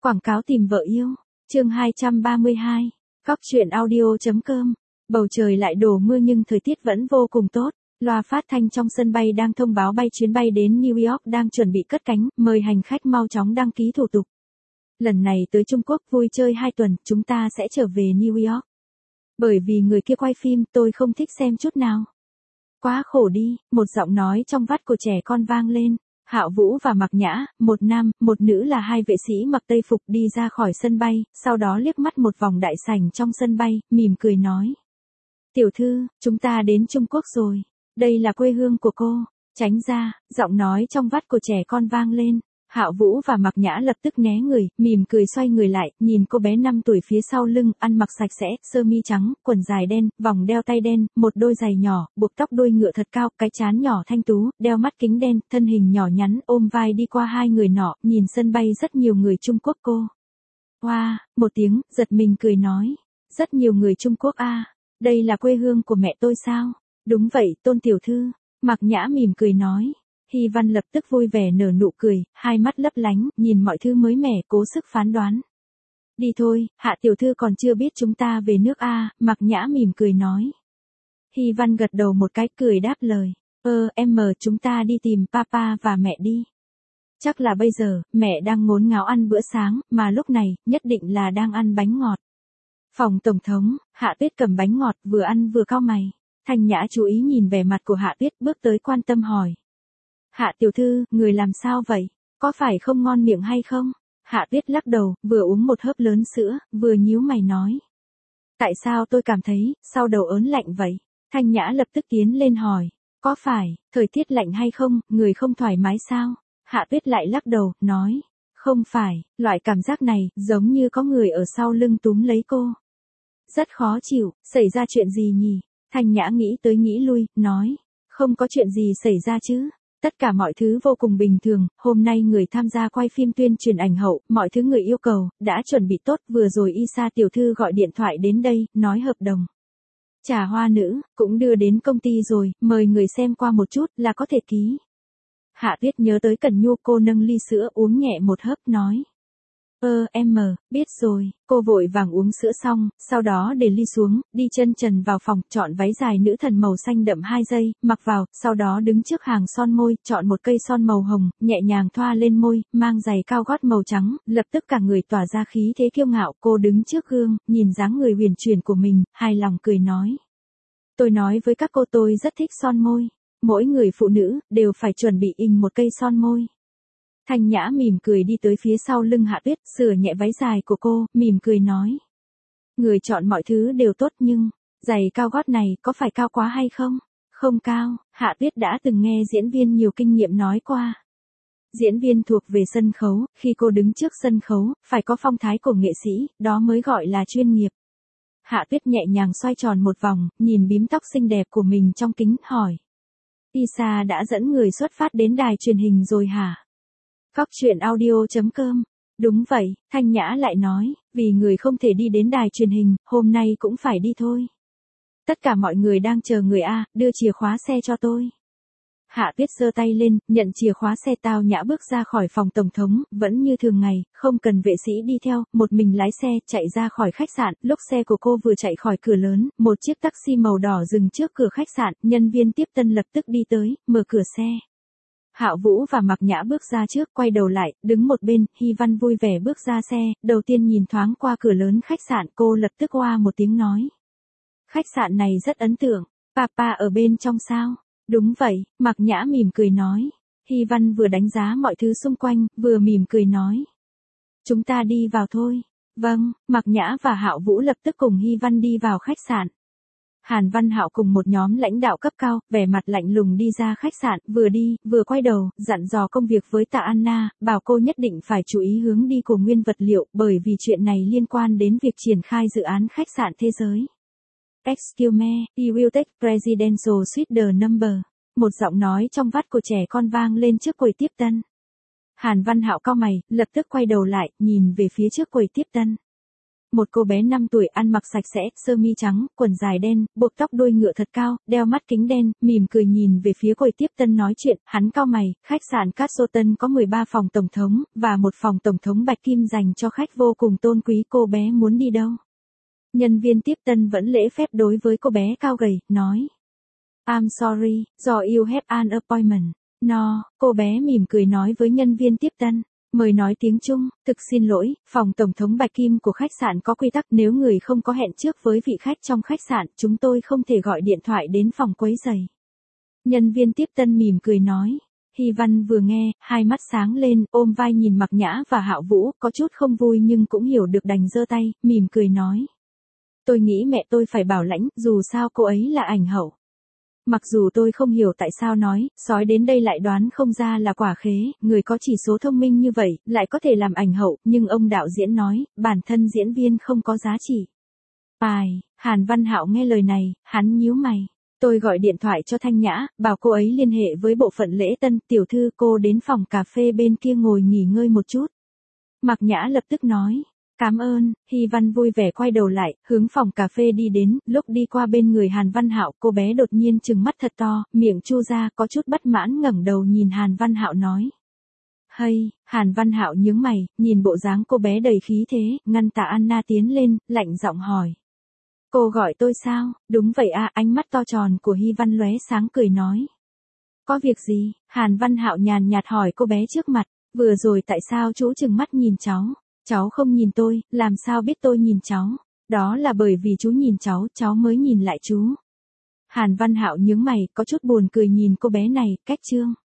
Quảng cáo tìm vợ yêu. Chương 232. Cóc truyện audio.com. Bầu trời lại đổ mưa nhưng thời tiết vẫn vô cùng tốt. Loa phát thanh trong sân bay đang thông báo chuyến bay đến New York đang chuẩn bị cất cánh, mời hành khách mau chóng đăng ký thủ tục. Lần này tới Trung Quốc vui chơi 2 tuần, chúng ta sẽ trở về New York. Bởi vì người kia quay phim tôi không thích xem chút nào. Quá khổ đi, một giọng nói trong vắt của trẻ con vang lên. Hạo Vũ và Mạc Nhã, một nam, một nữ là 2 vệ sĩ mặc tây phục đi ra khỏi sân bay, sau đó liếc mắt một vòng đại sảnh trong sân bay, mỉm cười nói. Tiểu thư, chúng ta đến Trung Quốc rồi. Đây là quê hương của cô. Tránh ra, giọng nói trong vắt của trẻ con vang lên. Hạo Vũ và Mạc Nhã lập tức né người, mỉm cười xoay người lại, nhìn cô bé 5 tuổi phía sau lưng, ăn mặc sạch sẽ, sơ mi trắng, quần dài đen, vòng đeo tay đen, một đôi giày nhỏ, buộc tóc đuôi ngựa thật cao, cái trán nhỏ thanh tú, đeo mắt kính đen, thân hình nhỏ nhắn, ôm vai đi qua 2 người nọ, nhìn sân bay rất nhiều người Trung Quốc cô. Wow, một tiếng, giật mình cười nói. Rất nhiều người Trung Quốc à, đây là quê hương của mẹ tôi sao? Đúng vậy, Tôn tiểu thư. Mạc Nhã mỉm cười nói. Hy Văn lập tức vui vẻ nở nụ cười, hai mắt lấp lánh, nhìn mọi thứ mới mẻ, cố sức phán đoán. Đi thôi, Hạ tiểu thư còn chưa biết chúng ta về nước a, Mạc Nhã mỉm cười nói. Hy Văn gật đầu một cái cười đáp lời. Chúng ta đi tìm papa và mẹ đi. Chắc là bây giờ, mẹ đang ngốn ngáo ăn bữa sáng, mà lúc này, nhất định là đang ăn bánh ngọt. Phòng tổng thống, Hạ Tuyết cầm bánh ngọt vừa ăn vừa cau mày. Thanh Nhã chú ý nhìn vẻ mặt của Hạ Tuyết bước tới quan tâm hỏi. Hạ tiểu thư, người làm sao vậy? Có phải không ngon miệng hay không? Hạ Tuyết lắc đầu, vừa uống một hớp lớn sữa, vừa nhíu mày nói. Tại sao tôi cảm thấy, sau đầu ớn lạnh vậy? Thanh Nhã lập tức tiến lên hỏi. Có phải, thời tiết lạnh hay không, người không thoải mái sao? Hạ Tuyết lại lắc đầu, nói. Không phải, loại cảm giác này, giống như có người ở sau lưng túm lấy cô. Rất khó chịu, xảy ra chuyện gì nhỉ? Thanh Nhã nghĩ tới nghĩ lui, nói. Không có chuyện gì xảy ra chứ. Tất cả mọi thứ vô cùng bình thường, hôm nay người tham gia quay phim tuyên truyền ảnh hậu, mọi thứ người yêu cầu, đã chuẩn bị tốt, vừa rồi Isa tiểu thư gọi điện thoại đến đây, nói hợp đồng. Trà hoa nữ, cũng đưa đến công ty rồi, mời người xem qua một chút, là có thể ký. Hạ Tuyết nhớ tới Cẩn Nhu, cô nâng ly sữa uống nhẹ một hớp nói. Biết rồi, cô vội vàng uống sữa xong, sau đó để ly xuống, đi chân trần vào phòng, chọn váy dài nữ thần màu xanh đậm 2 giây, mặc vào, sau đó đứng trước hàng son môi, chọn một cây son màu hồng, nhẹ nhàng thoa lên môi, mang giày cao gót màu trắng, lập tức cả người tỏa ra khí thế kiêu ngạo, cô đứng trước gương, nhìn dáng người huyền chuyển của mình, hài lòng cười nói. Tôi nói với các cô tôi rất thích son môi, mỗi người phụ nữ, đều phải chuẩn bị một cây son môi. Thanh Nhã mỉm cười đi tới phía sau lưng Hạ Tuyết, sửa nhẹ váy dài của cô, mỉm cười nói. Người chọn mọi thứ đều tốt nhưng, giày cao gót này có phải cao quá hay không? Không cao, Hạ Tuyết đã từng nghe diễn viên nhiều kinh nghiệm nói qua. Diễn viên thuộc về sân khấu, khi cô đứng trước sân khấu, phải có phong thái của nghệ sĩ, đó mới gọi là chuyên nghiệp. Hạ Tuyết nhẹ nhàng xoay tròn một vòng, nhìn bím tóc xinh đẹp của mình trong kính, hỏi. Isa đã dẫn người xuất phát đến đài truyền hình rồi hả? Cóc truyện audio.com. Đúng vậy, Thanh Nhã lại nói, vì người không thể đi đến đài truyền hình, hôm nay cũng phải đi thôi. Tất cả mọi người đang chờ người A, đưa chìa khóa xe cho tôi. Hạ Tuyết giơ tay lên, nhận chìa khóa xe, tao nhã bước ra khỏi phòng tổng thống, vẫn như thường ngày, không cần vệ sĩ đi theo, một mình lái xe, chạy ra khỏi khách sạn, lúc xe của cô vừa chạy khỏi cửa lớn, một chiếc taxi màu đỏ dừng trước cửa khách sạn, nhân viên tiếp tân lập tức đi tới, mở cửa xe. Hạo Vũ và Mạc Nhã bước ra trước, quay đầu lại, đứng một bên, Hy Văn vui vẻ bước ra xe, đầu tiên nhìn thoáng qua cửa lớn khách sạn, cô lập tức oa một tiếng nói. Khách sạn này rất ấn tượng, papa ở bên trong sao? Đúng vậy, Mạc Nhã mỉm cười nói. Hy Văn vừa đánh giá mọi thứ xung quanh, vừa mỉm cười nói. Chúng ta đi vào thôi. Vâng, Mạc Nhã và Hạo Vũ lập tức cùng Hy Văn đi vào khách sạn. Hàn Văn Hạo cùng một nhóm lãnh đạo cấp cao, vẻ mặt lạnh lùng đi ra khách sạn, vừa đi, vừa quay đầu, dặn dò công việc với Tạ Anna, bảo cô nhất định phải chú ý hướng đi của nguyên vật liệu, bởi vì chuyện này liên quan đến việc triển khai dự án khách sạn thế giới. Excuse me, you will take presidential suite the number. Một giọng nói trong vắt của trẻ con vang lên trước quầy tiếp tân. Hàn Văn Hạo cau mày, lập tức quay đầu lại, nhìn về phía trước quầy tiếp tân. một cô bé 5 tuổi ăn mặc sạch sẽ, sơ mi trắng, quần dài đen, buộc tóc đuôi ngựa thật cao, đeo mắt kính đen, mỉm cười nhìn về phía quầy tiếp tân nói chuyện, hắn cau mày, khách sạn Castleton có 13 phòng tổng thống, và một phòng tổng thống bạch kim dành cho khách vô cùng tôn quý, cô bé muốn đi đâu? Nhân viên tiếp tân vẫn lễ phép đối với cô bé cao gầy, nói. I'm sorry, do you have an appointment. No, cô bé mỉm cười nói với nhân viên tiếp tân. Mời nói tiếng Trung, thực xin lỗi, phòng tổng thống bạch kim của khách sạn có quy tắc nếu người không có hẹn trước với vị khách trong khách sạn, chúng tôi không thể gọi điện thoại đến phòng quấy rầy. Nhân viên tiếp tân mỉm cười nói. Hy Văn vừa nghe, hai mắt sáng lên, ôm vai nhìn Mạc Nhã và Hạo Vũ, có chút không vui nhưng cũng hiểu được đành giơ tay, mỉm cười nói. Tôi nghĩ mẹ tôi phải bảo lãnh, dù sao cô ấy là ảnh hậu. Mặc dù tôi không hiểu tại sao nói, sói đến đây lại đoán không ra là quả khế, người có chỉ số thông minh như vậy, lại có thể làm ảnh hậu, nhưng ông đạo diễn nói, bản thân diễn viên không có giá trị. Hàn Văn Hạo nghe lời này, hắn nhíu mày. Tôi gọi điện thoại cho Thanh Nhã, bảo cô ấy liên hệ với bộ phận lễ tân, tiểu thư cô đến phòng cà phê bên kia ngồi nghỉ ngơi một chút. Mạc Nhã lập tức nói. Cảm ơn, Hy Văn vui vẻ quay đầu lại, hướng phòng cà phê đi đến, lúc đi qua bên người Hàn Văn Hạo, cô bé đột nhiên trừng mắt thật to, miệng chu ra, có chút bất mãn ngẩng đầu nhìn Hàn Văn Hạo nói. Hay, Hàn Văn Hạo nhướng mày, nhìn bộ dáng cô bé đầy khí thế, ngăn Tạ Anna tiến lên, lạnh giọng hỏi. Cô gọi tôi sao? Đúng vậy à, ánh mắt to tròn của Hy Văn lóe sáng cười nói. Có việc gì? Hàn Văn Hạo nhàn nhạt hỏi cô bé trước mặt, vừa rồi tại sao chú trừng mắt nhìn cháu? Cháu không nhìn tôi, làm sao biết tôi nhìn cháu? Đó là bởi vì chú nhìn cháu mới nhìn lại chú. Hàn Văn Hạo nhướng mày, có chút buồn cười nhìn cô bé này, cách trương.